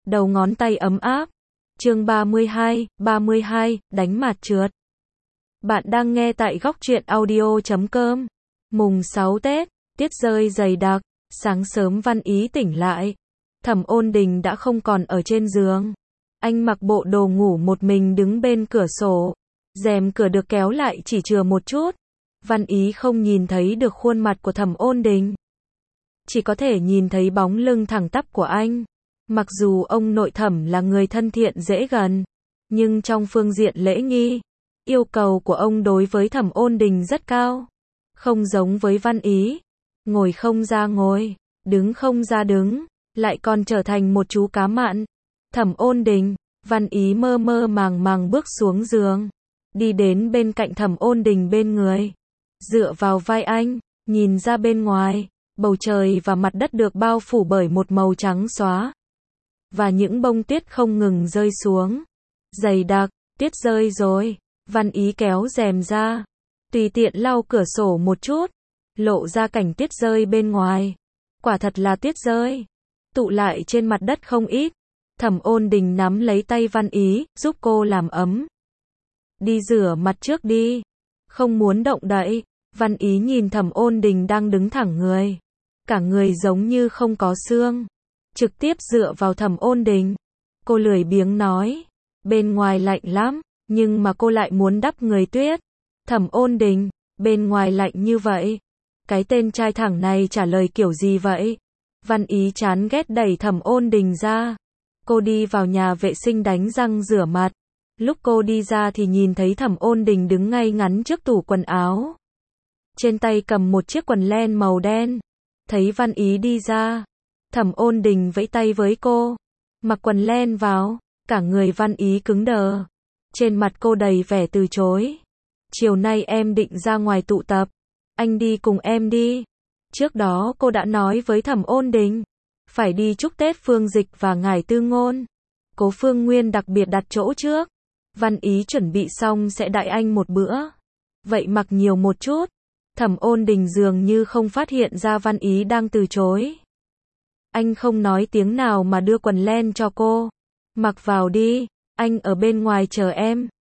đầu ngón tay ấm áp. Chương 32, đánh mặt trượt. Bạn đang nghe tại góc truyện audio.com. Mùng 6 Tết, tiết rơi dày đặc, sáng sớm Văn Ý tỉnh lại. Thẩm Ôn Đình đã không còn ở trên giường. Anh mặc bộ đồ ngủ một mình đứng bên cửa sổ. Rèm cửa được kéo lại chỉ chừa một chút. Văn Ý không nhìn thấy được khuôn mặt của Thẩm Ôn Đình. Chỉ có thể nhìn thấy bóng lưng thẳng tắp của anh. Mặc dù ông nội Thẩm là người thân thiện dễ gần, nhưng trong phương diện lễ nghi, yêu cầu của ông đối với Thẩm Ôn Đình rất cao. Không giống với Văn Ý, ngồi không ra ngồi, đứng không ra đứng, lại còn trở thành một chú cá mặn. Thẩm Ôn Đình, Văn Ý mơ mơ màng màng bước xuống giường, đi đến bên cạnh Thẩm Ôn Đình bên người, dựa vào vai anh, nhìn ra bên ngoài, bầu trời và mặt đất được bao phủ bởi một màu trắng xóa. Và những bông tuyết không ngừng rơi xuống. Dày đặc, tuyết rơi rồi. Văn Ý kéo rèm ra, tùy tiện lau cửa sổ một chút, lộ ra cảnh tuyết rơi bên ngoài. Quả thật là tuyết rơi, tụ lại trên mặt đất không ít. Thẩm Ôn Đình nắm lấy tay Văn Ý, giúp cô làm ấm. Đi rửa mặt trước đi, không muốn động đậy. Văn Ý nhìn Thẩm Ôn Đình đang đứng thẳng người, cả người giống như không có xương, trực tiếp dựa vào Thẩm Ôn Đình. Cô lười biếng nói, bên ngoài lạnh lắm, nhưng mà cô lại muốn đắp người tuyết. Thẩm Ôn Đình, bên ngoài lạnh như vậy, cái tên trai thẳng này trả lời kiểu gì vậy? Văn Ý chán ghét đẩy Thẩm Ôn Đình ra. Cô đi vào nhà vệ sinh đánh răng rửa mặt. Lúc cô đi ra thì nhìn thấy Thẩm Ôn Đình đứng ngay ngắn trước tủ quần áo, trên tay cầm một chiếc quần len màu đen. Thấy Văn Ý đi ra, Thẩm Ôn Đình vẫy tay với cô, mặc quần len vào. Cả người Văn Ý cứng đờ, trên mặt cô đầy vẻ từ chối. Chiều nay em định ra ngoài tụ tập, anh đi cùng em đi. Trước đó cô đã nói với Thẩm Ôn Đình, phải đi chúc Tết Phương Dịch và Ngải Tư Ngôn. Cố Phương Nguyên đặc biệt đặt chỗ trước. Văn Ý chuẩn bị xong sẽ đãi anh một bữa, vậy mặc nhiều một chút. Thẩm Ôn Đình dường như không phát hiện ra Văn Ý đang từ chối. Anh không nói tiếng nào mà đưa quần len cho cô. Mặc vào đi, anh ở bên ngoài chờ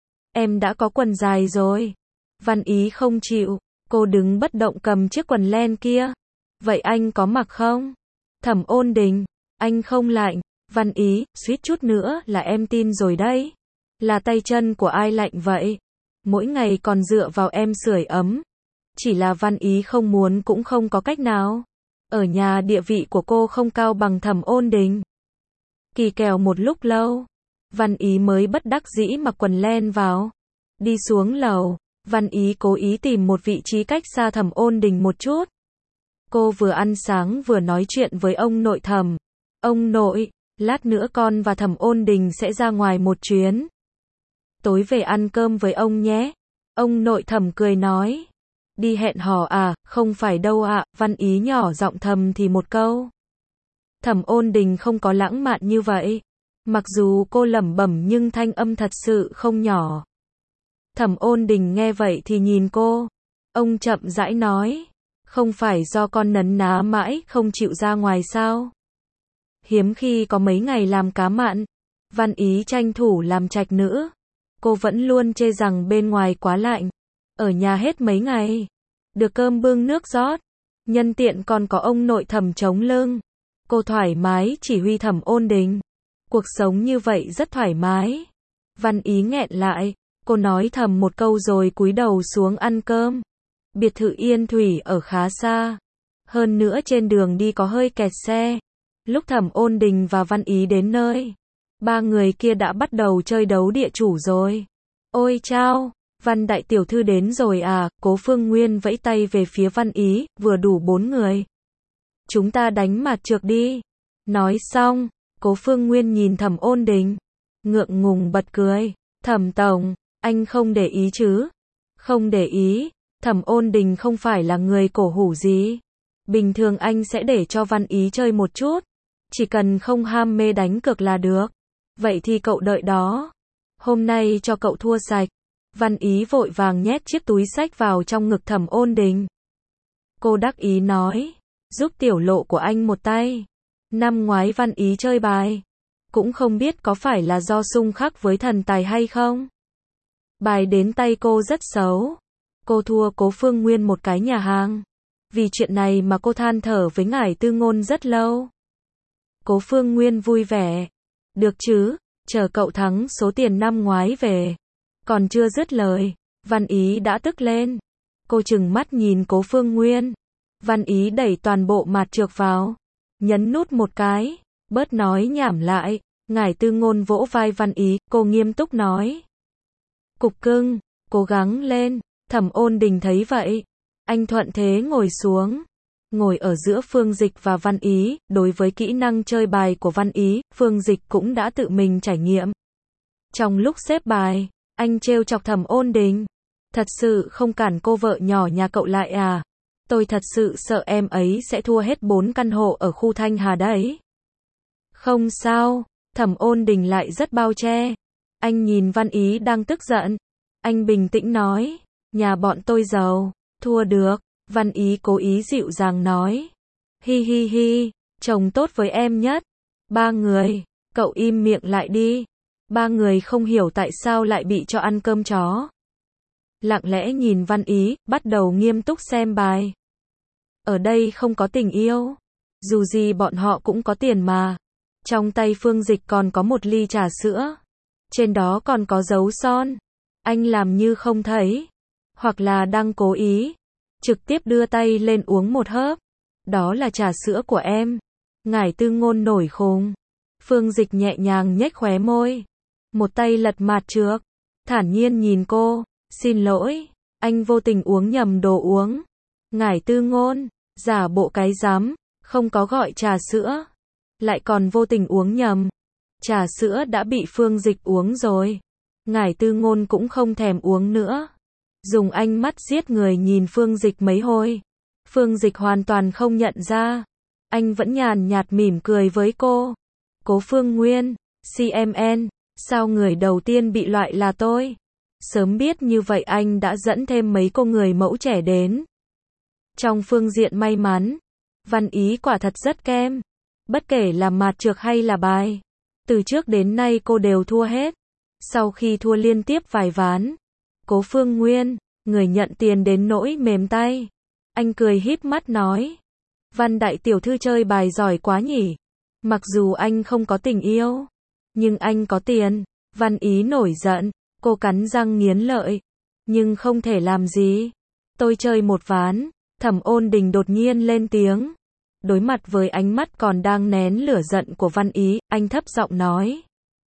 em đã có quần dài rồi. Văn Ý không chịu, cô đứng bất động cầm chiếc quần len kia. Vậy anh có mặc không? Thẩm Ôn Đình, anh không lạnh. Văn Ý, suýt chút nữa là em tin rồi đấy. Là tay chân của ai lạnh vậy? Mỗi ngày còn dựa vào em sưởi ấm. Chỉ là Văn Ý không muốn cũng không có cách nào. Ở nhà địa vị của cô không cao bằng Thẩm Ôn Đình. Kỳ kèo một lúc lâu, Văn Ý mới bất đắc dĩ mặc quần len vào. Đi xuống lầu, Văn Ý cố ý tìm một vị trí cách xa Thẩm Ôn Đình một chút. Cô vừa ăn sáng vừa nói chuyện với ông nội Thẩm. Ông nội, lát nữa con và Thẩm Ôn Đình sẽ ra ngoài một chuyến. Tối về ăn cơm với ông nhé. Ông nội Thẩm cười nói. Đi hẹn hò à? Không phải đâu ạ. Văn Ý nhỏ giọng thầm thì một câu. Thẩm Ôn Đình không có lãng mạn như vậy. Mặc dù cô lẩm bẩm nhưng thanh âm thật sự không nhỏ. Thẩm Ôn Đình nghe vậy thì nhìn cô. Ông chậm rãi nói. Không phải do con nấn ná mãi không chịu ra ngoài sao? Hiếm khi có mấy ngày làm cá mặn. Văn Ý tranh thủ làm trạch nữ. Cô vẫn luôn chê rằng bên ngoài quá lạnh. Ở nhà hết mấy ngày. Được cơm bưng nước rót. Nhân tiện còn có ông nội Thẩm chống lưng. Cô thoải mái chỉ huy Thẩm Ôn Đình. Cuộc sống như vậy rất thoải mái. Văn Ý nghẹn lại. Cô nói thầm một câu rồi cúi đầu xuống ăn cơm. Biệt thự Yên Thủy ở khá xa. Hơn nữa trên đường đi có hơi kẹt xe. Lúc Thẩm Ôn Đình và Văn Ý đến nơi, ba người kia đã bắt đầu chơi đấu địa chủ rồi. Ôi chao, Văn đại tiểu thư đến rồi à? Cố Phương Nguyên vẫy tay về phía Văn Ý, vừa đủ 4 người. Chúng ta đánh mặt trược đi. Nói xong, Cố Phương Nguyên nhìn Thẩm Ôn Đình, ngượng ngùng bật cười. Thẩm tổng, anh không để ý chứ? Không để ý. Thẩm Ôn Đình không phải là người cổ hủ gì. Bình thường anh sẽ để cho Văn Ý chơi một chút. Chỉ cần không ham mê đánh cược là được. Vậy thì cậu đợi đó. Hôm nay cho cậu thua sạch. Văn Ý vội vàng nhét chiếc túi xách vào trong ngực Thẩm Ôn Đình. Cô đắc ý nói, giúp tiểu lộ của anh một tay. Năm ngoái Văn Ý chơi bài, Cũng không biết có phải là do xung khắc với thần tài hay không. Bài đến tay cô rất xấu. Cô thua Cố Phương Nguyên một cái nhà hàng. Vì chuyện này mà cô than thở với Ngải Tư Ngôn rất lâu. Cố Phương Nguyên vui vẻ. Được chứ, chờ cậu thắng số tiền năm ngoái về. Còn chưa dứt lời, Văn Ý đã tức lên. Cô trừng mắt nhìn Cố Phương Nguyên. Văn Ý đẩy toàn bộ mạt trược vào. Nhấn nút một cái. Bớt nói nhảm lại. Ngải Tư Ngôn vỗ vai Văn Ý, cô nghiêm túc nói. Cục cưng, cố gắng lên. Thẩm Ôn Đình thấy vậy. Anh thuận thế ngồi xuống. Ngồi ở giữa Phương Dịch và Văn Ý. Đối với kỹ năng chơi bài của Văn Ý, Phương Dịch cũng đã tự mình trải nghiệm. Trong lúc xếp bài, anh trêu chọc Thẩm Ôn Đình. Thật sự không cản cô vợ nhỏ nhà cậu lại à? Tôi thật sự sợ em ấy sẽ thua hết 4 căn hộ ở khu Thanh Hà đấy. Không sao, Thẩm Ôn Đình lại rất bao che. Anh nhìn Văn Ý đang tức giận. Anh bình tĩnh nói, nhà bọn tôi giàu, thua được. Văn Ý cố ý dịu dàng nói. Hi hi hi, chồng tốt với em nhất. Ba người, cậu im miệng lại đi. Ba người không hiểu tại sao lại bị cho ăn cơm chó. Lặng lẽ nhìn Văn Ý, bắt đầu nghiêm túc xem bài. Ở đây không có tình yêu. Dù gì bọn họ cũng có tiền mà. Trong tay Phương Dịch còn có một ly trà sữa. Trên đó còn có dấu son. Anh làm như không thấy. Hoặc là đang cố ý. Trực tiếp đưa tay lên uống một hớp. Đó là trà sữa của em. Ngải Tư Ngôn nổi khùng. Phương Dịch nhẹ nhàng nhếch khóe môi. Một tay lật mạt trược. Thản nhiên nhìn cô. Xin lỗi. Anh vô tình uống nhầm đồ uống. Ngải Tư Ngôn. Giả bộ cái rắm. Không có gọi trà sữa. Lại còn vô tình uống nhầm. Trà sữa đã bị Phương Dịch uống rồi. Ngải Tư Ngôn cũng không thèm uống nữa. Dùng ánh mắt giết người nhìn Phương Dịch mấy hồi. Phương Dịch hoàn toàn không nhận ra. Anh vẫn nhàn nhạt mỉm cười với cô. Cố Phương Nguyên, CMN, sao người đầu tiên bị loại là tôi? Sớm biết như vậy anh đã dẫn thêm mấy cô người mẫu trẻ đến. Trong phương diện may mắn, Văn Ý quả thật rất kem. Bất kể là mạt trược hay là bài. Từ trước đến nay cô đều thua hết. Sau khi thua liên tiếp vài ván. Cố Phương Nguyên, người nhận tiền đến nỗi mềm tay. Anh cười híp mắt nói. Văn đại tiểu thư chơi bài giỏi quá nhỉ. Mặc dù anh không có tình yêu. Nhưng anh có tiền. Văn Ý nổi giận. Cô cắn răng nghiến lợi. Nhưng không thể làm gì. Tôi chơi một ván. Thẩm Ôn Đình đột nhiên lên tiếng. Đối mặt với ánh mắt còn đang nén lửa giận của Văn Ý, anh thấp giọng nói.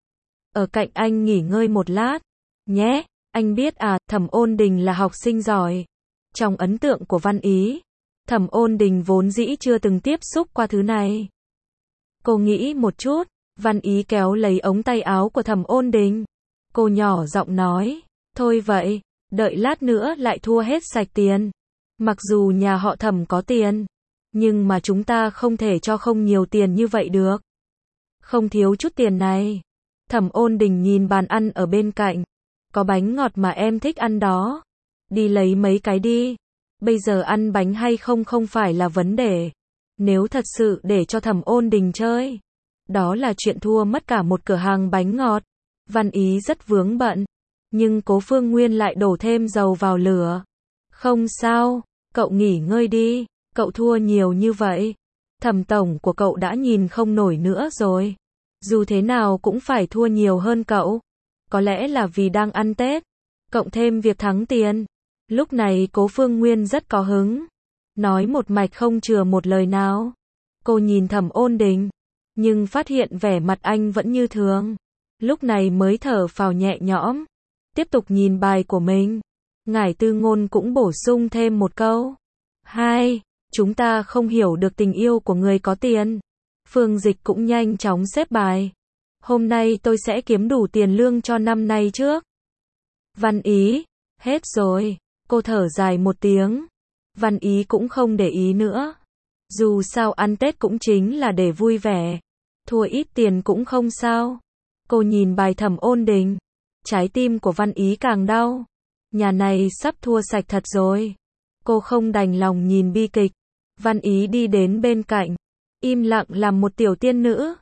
Ở cạnh anh nghỉ ngơi một lát. Nhé, anh biết à, Thẩm Ôn Đình là học sinh giỏi. Trong ấn tượng của Văn Ý, Thẩm Ôn Đình vốn dĩ chưa từng tiếp xúc qua thứ này. Cô nghĩ một chút, Văn Ý kéo lấy ống tay áo của Thẩm Ôn Đình. Cô nhỏ giọng nói, thôi vậy, đợi lát nữa lại thua hết sạch tiền. Mặc dù nhà họ Thẩm có tiền, nhưng mà chúng ta không thể cho không nhiều tiền như vậy được. Không thiếu chút tiền này. Thẩm Ôn Đình nhìn bàn ăn ở bên cạnh. Có bánh ngọt mà em thích ăn đó. Đi lấy mấy cái đi. Bây giờ ăn bánh hay không không phải là vấn đề. Nếu thật sự để cho Thẩm Ôn Đình chơi, đó là chuyện thua mất cả một cửa hàng bánh ngọt. Văn Ý rất vướng bận. Nhưng Cố Phương Nguyên lại đổ thêm dầu vào lửa. Không sao, cậu nghỉ ngơi đi. Cậu thua nhiều như vậy. Thẩm tổng của cậu đã nhìn không nổi nữa rồi. Dù thế nào cũng phải thua nhiều hơn cậu. Có lẽ là vì đang ăn Tết. Cộng thêm việc thắng tiền. Lúc này Cố Phương Nguyên rất có hứng. Nói một mạch không chừa một lời nào. Cô nhìn Thẩm Ôn Đình. Nhưng phát hiện vẻ mặt anh vẫn như thường. Lúc này mới thở phào nhẹ nhõm. Tiếp tục nhìn bài của mình. Ngải Tư Ngôn cũng bổ sung thêm một câu. Hai, chúng ta không hiểu được tình yêu của người có tiền. Phương Dịch cũng nhanh chóng xếp bài. Hôm nay tôi sẽ kiếm đủ tiền lương cho năm nay trước. Văn Ý, hết rồi. Cô thở dài một tiếng. Văn Ý cũng không để ý nữa. Dù sao ăn Tết cũng chính là để vui vẻ. Thua ít tiền cũng không sao. Cô nhìn bài Thẩm Ôn Đình. Trái tim của Văn Ý càng đau. Nhà này sắp thua sạch thật rồi. Cô không đành lòng nhìn bi kịch. Văn Ý đi đến bên cạnh. Im lặng làm một tiểu tiên nữ.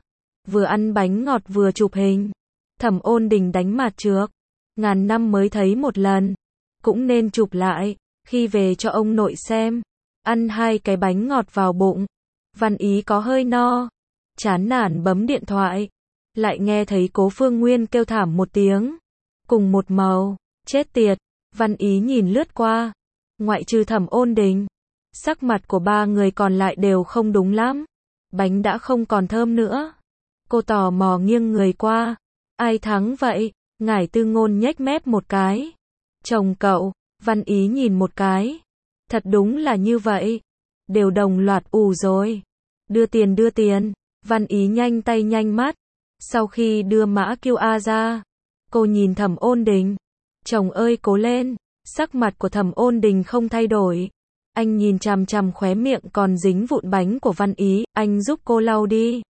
vừa ăn bánh ngọt vừa chụp hình. Thẩm Ôn Đình đánh mặt trược, ngàn năm mới thấy một lần, cũng nên chụp lại, khi về cho ông nội xem. Ăn 2 cái bánh ngọt vào bụng, Văn Ý có hơi no, chán nản bấm điện thoại, lại nghe thấy Cố Phương Nguyên kêu thảm một tiếng, cùng một màu, chết tiệt. Văn Ý nhìn lướt qua, ngoại trừ Thẩm Ôn Đình, sắc mặt của 3 người còn lại đều không đúng lắm, bánh đã không còn thơm nữa. Cô tò mò nghiêng người qua, ai thắng vậy? Ngải Tư Ngôn nhếch mép một cái. Chồng cậu. Văn Ý nhìn một cái, thật đúng là như vậy, đều đồng loạt ù rồi. Đưa tiền. Văn Ý nhanh tay nhanh mắt. Sau khi đưa mã QR ra, cô nhìn Thẩm Ôn Đình. Chồng ơi cố lên. Sắc mặt của Thẩm Ôn Đình không thay đổi. Anh nhìn chằm chằm khóe miệng còn dính vụn bánh của Văn Ý, anh giúp cô lau đi.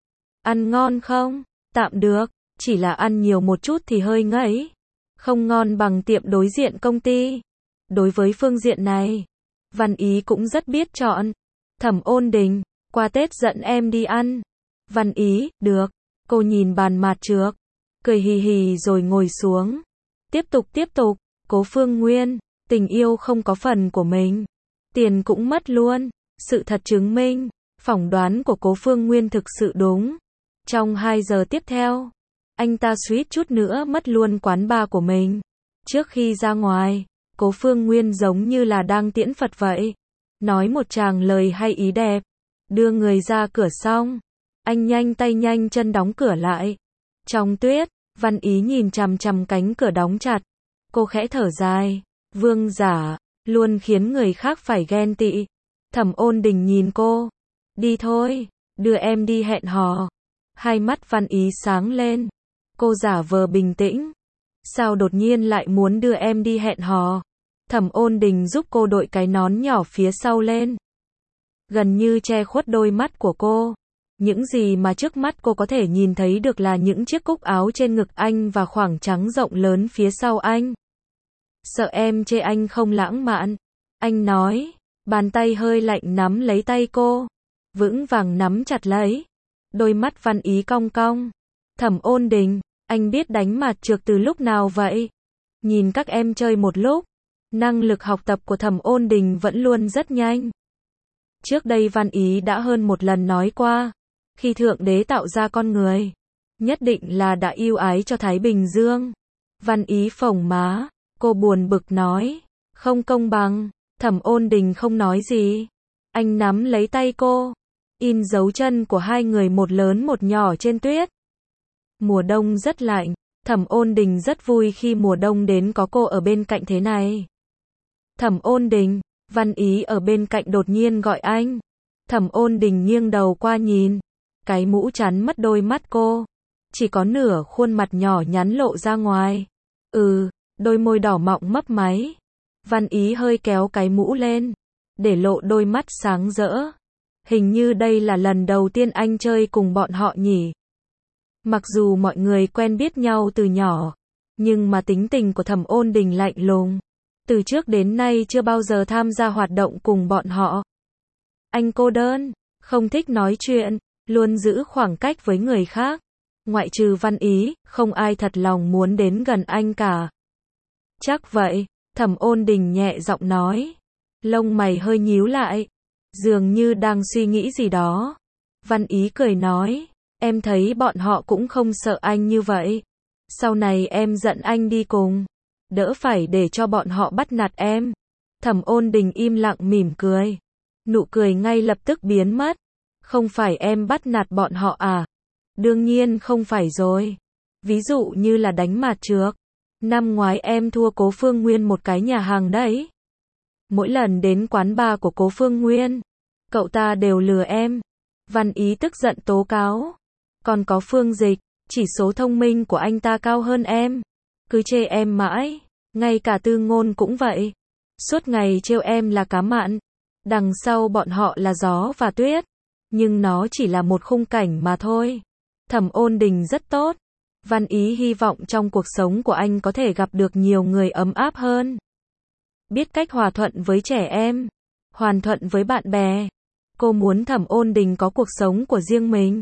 Ăn ngon không? Tạm được, chỉ là ăn nhiều một chút thì hơi ngấy. Không ngon bằng tiệm đối diện công ty. Đối với phương diện này, Văn Ý cũng rất biết chọn. Thẩm Ôn Đình, qua Tết dẫn em đi ăn. Văn Ý, được. Cô nhìn bàn mạt trược, cười hì hì rồi ngồi xuống. Tiếp tục. Cố Phương Nguyên, tình yêu không có phần của mình, tiền cũng mất luôn. Sự thật chứng minh, phỏng đoán của Cố Phương Nguyên thực sự đúng. Trong 2 giờ tiếp theo, anh ta suýt chút nữa mất luôn quán bar của mình. Trước khi ra ngoài, Cố Phương Nguyên giống như là đang tiễn Phật vậy. Nói một tràng lời hay ý đẹp. Đưa người ra cửa xong, anh nhanh tay nhanh chân đóng cửa lại. Trong tuyết, Văn Ý nhìn chằm chằm cánh cửa đóng chặt. Cô khẽ thở dài. Vương giả, luôn khiến người khác phải ghen tị. Thẩm Ôn Đình nhìn cô. Đi thôi, đưa em đi hẹn hò. Hai mắt Văn Ý sáng lên. Cô giả vờ bình tĩnh. Sao đột nhiên lại muốn đưa em đi hẹn hò? Thẩm Ôn Đình giúp cô đội cái nón nhỏ phía sau lên, gần như che khuất đôi mắt của cô. Những gì mà trước mắt cô có thể nhìn thấy được là những chiếc cúc áo trên ngực anh và khoảng trắng rộng lớn phía sau anh. Sợ em chê anh không lãng mạn, anh nói. Bàn tay hơi lạnh nắm lấy tay cô, vững vàng nắm chặt lấy. Đôi mắt Văn Ý cong cong. Thẩm Ôn Đình, anh biết đánh mạt trược từ lúc nào vậy? Nhìn các em chơi một lúc, năng lực học tập của Thẩm Ôn Đình vẫn luôn rất nhanh. Trước đây Văn Ý đã hơn một lần nói qua, khi Thượng Đế tạo ra con người, nhất định là đã yêu ái cho Thái Bình Dương. Văn Ý phồng má, cô buồn bực nói, không công bằng. Thẩm Ôn Đình không nói gì. Anh nắm lấy tay cô, in dấu chân của hai người một lớn một nhỏ trên tuyết. Mùa đông rất lạnh, Thẩm Ôn Đình rất vui khi mùa đông đến có cô ở bên cạnh thế này. Thẩm Ôn Đình, Văn Ý ở bên cạnh đột nhiên gọi anh. Thẩm Ôn Đình nghiêng đầu qua nhìn, cái mũ chắn mất đôi mắt cô, chỉ có nửa khuôn mặt nhỏ nhắn lộ ra ngoài. Đôi môi đỏ mọng mấp máy. Văn Ý hơi kéo cái mũ lên, để lộ đôi mắt sáng rỡ. Hình như đây là lần đầu tiên anh chơi cùng bọn họ nhỉ. Mặc dù mọi người quen biết nhau từ nhỏ, nhưng mà tính tình của Thẩm Ôn Đình lạnh lùng. Từ trước đến nay chưa bao giờ tham gia hoạt động cùng bọn họ. Anh cô đơn, không thích nói chuyện, luôn giữ khoảng cách với người khác. Ngoại trừ Văn Ý, không ai thật lòng muốn đến gần anh cả. Chắc vậy, Thẩm Ôn Đình nhẹ giọng nói. Lông mày hơi nhíu lại, dường như đang suy nghĩ gì đó. Văn Ý cười nói, em thấy bọn họ cũng không sợ anh như vậy. Sau này em dẫn anh đi cùng, đỡ phải để cho bọn họ bắt nạt em. Thẩm Ôn Đình im lặng mỉm cười. Nụ cười ngay lập tức biến mất. Không phải em bắt nạt bọn họ à? Đương nhiên không phải rồi. Ví dụ như là đánh mạt trược. Năm ngoái em thua Cố Phương Nguyên một cái nhà hàng đấy. Mỗi lần đến quán bar của Cố Phương Nguyên, cậu ta đều lừa em. Văn Ý tức giận tố cáo. Còn có Phương Dịch, chỉ số thông minh của anh ta cao hơn em. Cứ chê em mãi. Ngay cả Tư Ngôn cũng vậy. Suốt ngày trêu em là cá mặn. Đằng sau bọn họ là gió và tuyết. Nhưng nó chỉ là một khung cảnh mà thôi. Thẩm Ôn Đình rất tốt. Văn Ý hy vọng trong cuộc sống của anh có thể gặp được nhiều người ấm áp hơn. Biết cách hòa thuận với trẻ em, hoàn thuận với bạn bè. Cô muốn Thẩm Ôn Đình có cuộc sống của riêng mình.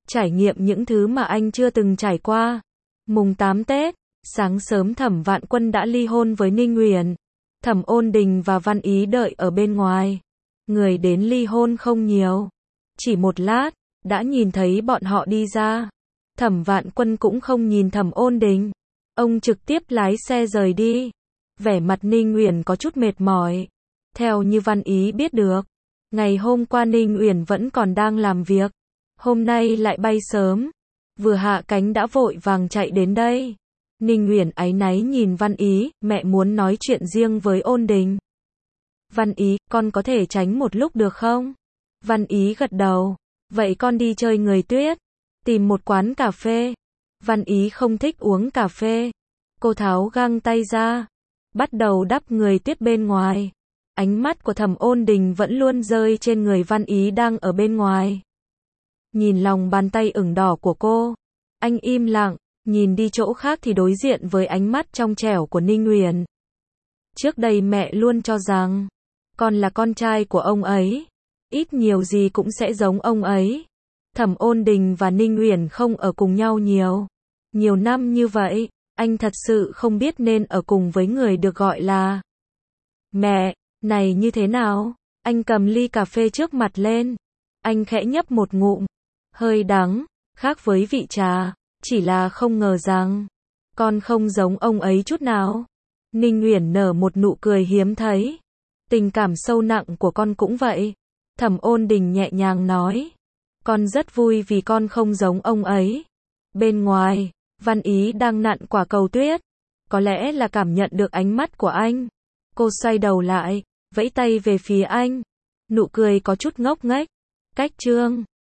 trải nghiệm những thứ mà anh chưa từng trải qua. Mùng 8 Tết, sáng sớm Thẩm Vạn Quân đã ly hôn với Ninh Uyển. Thẩm Ôn Đình và Văn Ý đợi ở bên ngoài. Người đến ly hôn không nhiều. Chỉ một lát, đã nhìn thấy bọn họ đi ra. Thẩm Vạn Quân cũng không nhìn Thẩm Ôn Đình. Ông trực tiếp lái xe rời đi. Vẻ mặt Ninh Uyển có chút mệt mỏi. Theo như Văn Ý biết được, ngày hôm qua Ninh Uyển vẫn còn đang làm việc. Hôm nay lại bay sớm. Vừa hạ cánh đã vội vàng chạy đến đây. Ninh Uyển áy náy nhìn Văn Ý, mẹ muốn nói chuyện riêng với Ôn Đình. Văn Ý, con có thể tránh một lúc được không? Văn Ý gật đầu. Vậy con đi chơi người tuyết. Tìm một quán cà phê. Văn Ý không thích uống cà phê. Cô tháo găng tay ra. Bắt đầu đắp người tuyết bên ngoài. Ánh mắt của Thẩm Ôn Đình vẫn luôn rơi trên người Văn Ý đang ở bên ngoài. Nhìn lòng bàn tay ửng đỏ của cô. Anh im lặng, nhìn đi chỗ khác thì đối diện với ánh mắt trong trẻo của Ninh Uyển. Trước đây mẹ luôn cho rằng, con là con trai của ông ấy. Ít nhiều gì cũng sẽ giống ông ấy. Thẩm Ôn Đình và Ninh Uyển không ở cùng nhau nhiều. Nhiều năm như vậy, anh thật sự không biết nên ở cùng với người được gọi là mẹ, này như thế nào? Anh cầm ly cà phê trước mặt lên. Anh khẽ nhấp một ngụm. Hơi đắng, khác với vị trà. Chỉ là không ngờ rằng, con không giống ông ấy chút nào. Ninh Uyển nở một nụ cười hiếm thấy. Tình cảm sâu nặng của con cũng vậy. Thẩm Ôn Đình nhẹ nhàng nói. Con rất vui vì con không giống ông ấy. Bên ngoài, Văn Ý đang nặn quả cầu tuyết. Có lẽ là cảm nhận được ánh mắt của anh. Cô xoay đầu lại, vẫy tay về phía anh. Nụ cười có chút ngốc nghếch. Cách chương